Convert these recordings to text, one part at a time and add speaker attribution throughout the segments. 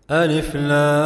Speaker 1: ألف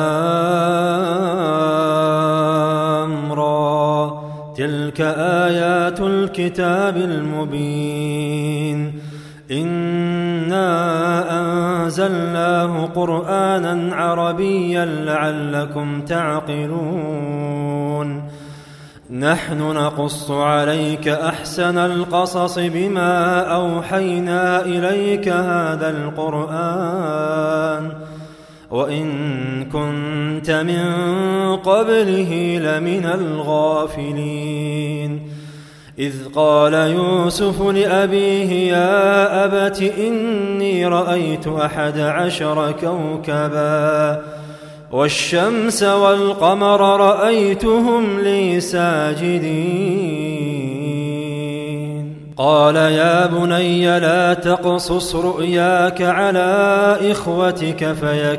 Speaker 1: لام را تلك آيات الكتاب المبين إنا أنزلناه قرآنا عربيا لعلكم تعقلون نحن نقص عليك أحسن القصص بما أوحينا إليك هذا القرآن وإن كنت من قبله لمن الغافلين إذ قال يوسف لأبيه يا أبت إني رأيت 11 كوكبا والشمس والقمر رأيتهم لي ساجدين قال يا بني لا تقصص رؤياك على إخوتك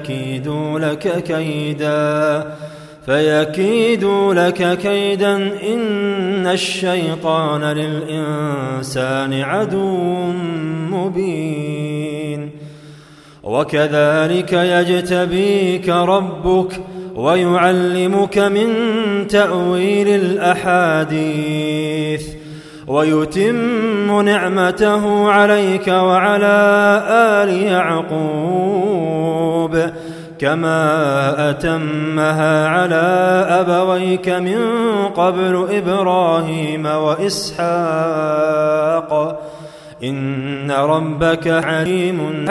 Speaker 1: فيكيدوا لك كيدا إن الشيطان للإنسان عدو مبين وكذلك يجتبيك ربك ويعلمك من تأويل الأحاديث ويتم نعمته عليك وعلى آل يعقوب كما أتمها على أبويك من قبل إبراهيم وإسحاق إن ربك عليم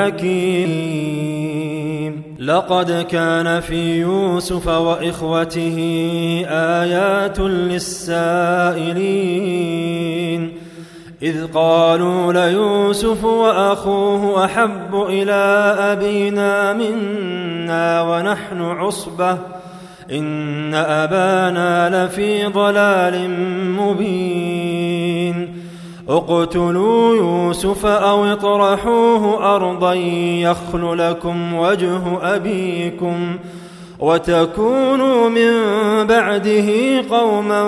Speaker 1: حكيم لقد كان في يوسف وإخوته آيات للسائلين إذ قالوا ليوسف وأخوه أحب إلى أبينا منا ونحن عصبة إن أبانا لفي ضلال مبين اقتلوا يوسف أو اطرحوه أرضا يخل لكم وجه أبيكم وتكونوا من بعده قوما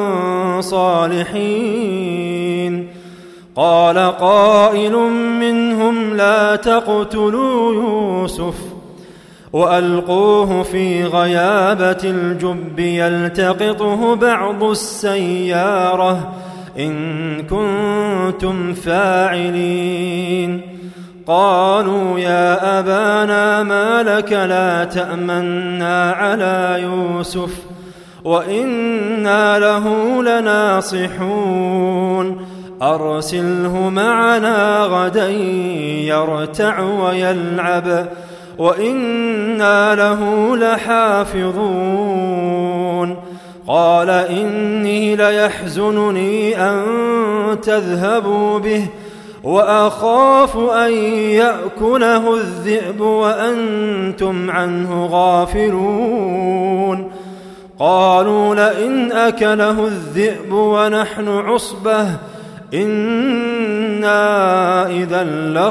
Speaker 1: صالحين قال قائل منهم لا تقتلوا يوسف وألقوه في غيابة الجب يلتقطه بعض السيارة إن كنتم فاعلين قالوا يا أبانا ما لك لا تأمنا على يوسف وإنا له لناصحون أرسله معنا غدا يرتع ويلعب وإنا له لحافظون قال إني ليحزنني أن تذهبوا به وأخاف أن يأكله الذئب وأنتم عنه غافلون قالوا لئن أكله الذئب ونحن عصبة إنا إذا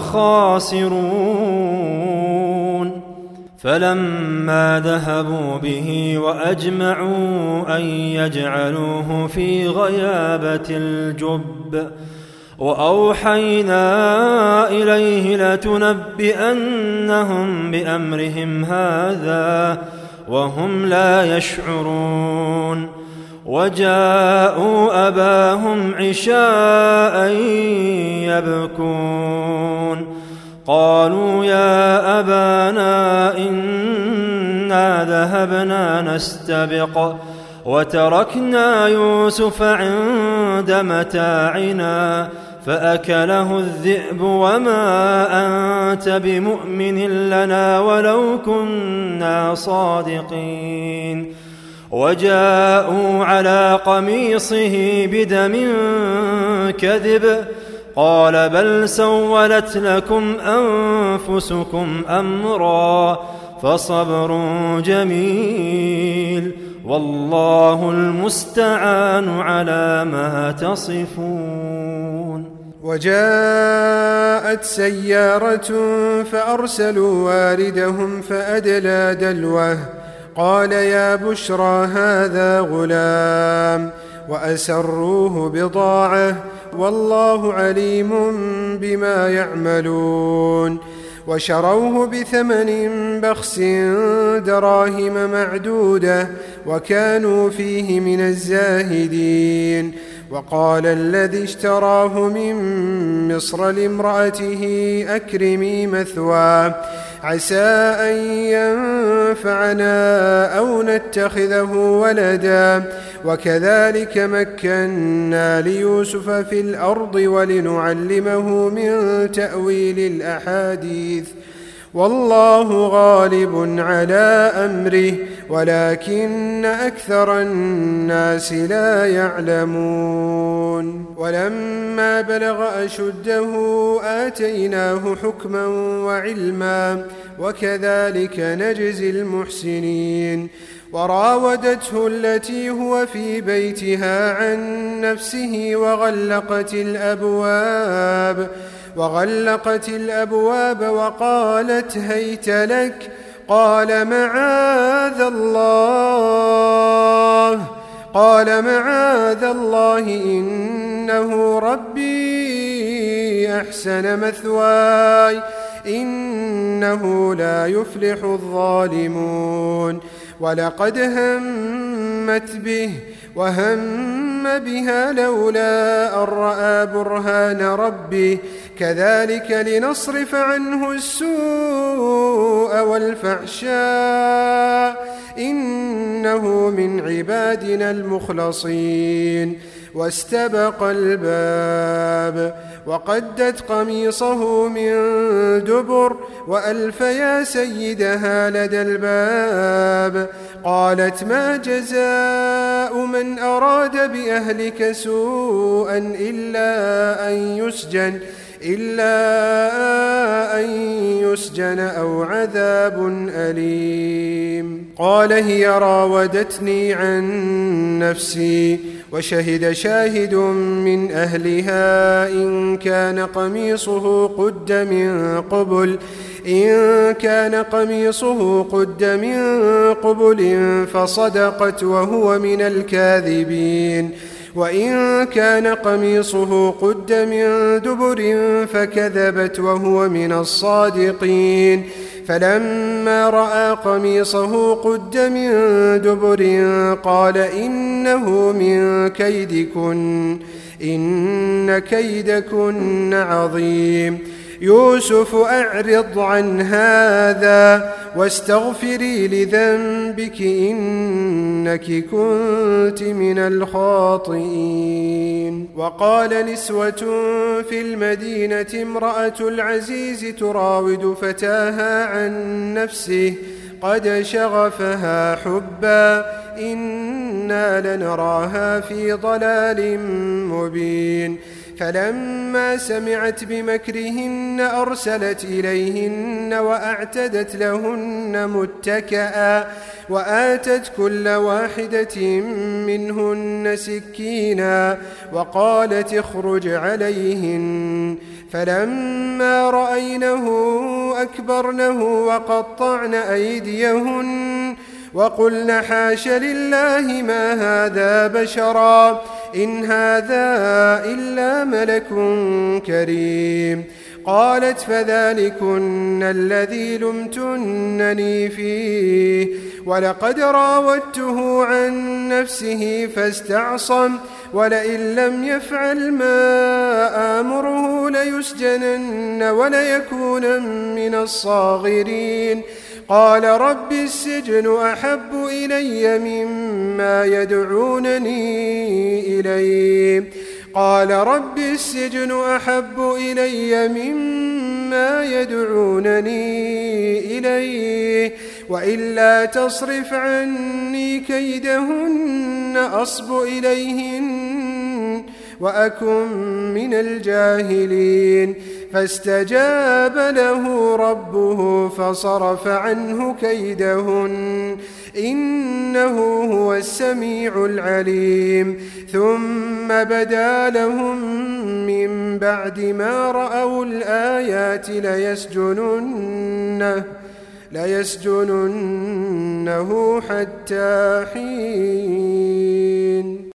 Speaker 1: لخاسرون فلما ذهبوا به وأجمعوا أن يجعلوه في غيابة الجب وأوحينا إليه لتنبئنهم بأمرهم هذا وهم لا يشعرون وجاءوا أباهم عشاء يبكون قالوا يا أبانا إنا ذهبنا نستبق وتركنا يوسف عند متاعنا فأكله الذئب وما أنت بمؤمن لنا ولو كنا صادقين وجاءوا على قميصه بدم كذب قال بل سولت لكم أنفسكم أمرا فصبر جميل والله المستعان على ما تصفون
Speaker 2: وجاءت سيارة فأرسلوا واردهم فأدلى دلوه قال يا بشرى هذا غلام وأسروه بضاعة والله عليم بما يعملون وشروه بثمن بخس دراهم معدودة وكانوا فيه من الزاهدين. وقال الذي اشتراه من مصر لامرأته أكرمي مثواه عسى أن ينفعنا أو نتخذه ولدا وكذلك مكنا ليوسف في الأرض ولنعلمه من تأويل الأحاديث والله غالب على أمره ولكن أكثر الناس لا يعلمون. ولما بلغ أشده آتيناه حكما وعلما وكذلك نجزي المحسنين. وراودته التي هو في بيتها عن نفسه وغلقت الأبواب وقالت هيت لك قال معاذ الله إنه ربي أحسن مثواي إنه لا يفلح الظالمون. ولقد همت به وهم بها لولا أن رأى برهان ربه كذلك لنصرف عنه السوء والفحشاء إنه من عبادنا المخلصين. واستبق الباب وقدت قميصه من دبر وألف يا سيدها لدى الباب. قالت ما جزاء من أراد بأهلك سوءا إلا أن يسجن أو عذاب أليم. قال هي راودتني عن نفسي وشهد شاهد من أهلها إن كان قميصه قد من قبل فصدقت وهو من الكاذبين وإن كان قميصه قد من دبر فكذبت وهو من الصادقين. فلما رأى قميصه قد من دبر قال إنه من كيدكن إن كيدكن عظيم. يوسف أعرض عن هذا واستغفري لذنبك إنك كنت من الخاطئين. وقال نسوة في المدينة امرأة العزيز تراود فتاها عن نفسه قد شغفها حبا إنا لنراها في ضلال مبين. فلما سمعت بمكرهن أرسلت إليهن وأعتدت لهن متكئا وآتت كل واحدة منهن سكينا وقالت اخرج عليهن. فلما رأينه أكبرنه وقطعن أيديهن وقلن حاش لله ما هذا بشرا إن هذا إلا ملك كريم. قالت فذلكن الذي لمتنني فيه ولقد راودته عن نفسه فاستعصم ولئن لم يفعل ما آمره ليسجنن وليكون من الصاغرين. قال رب السجن أحب إلي مما يدعونني إليه وإلا تصرف عني كيدهن أصب إليهن وأكن من الجاهلين. فاستجاب له ربه فصرف عنه كيدهن إنه هو السميع العليم. ثم بدا لهم من بعد ما رأوا الآيات ليسجننه حتى حين.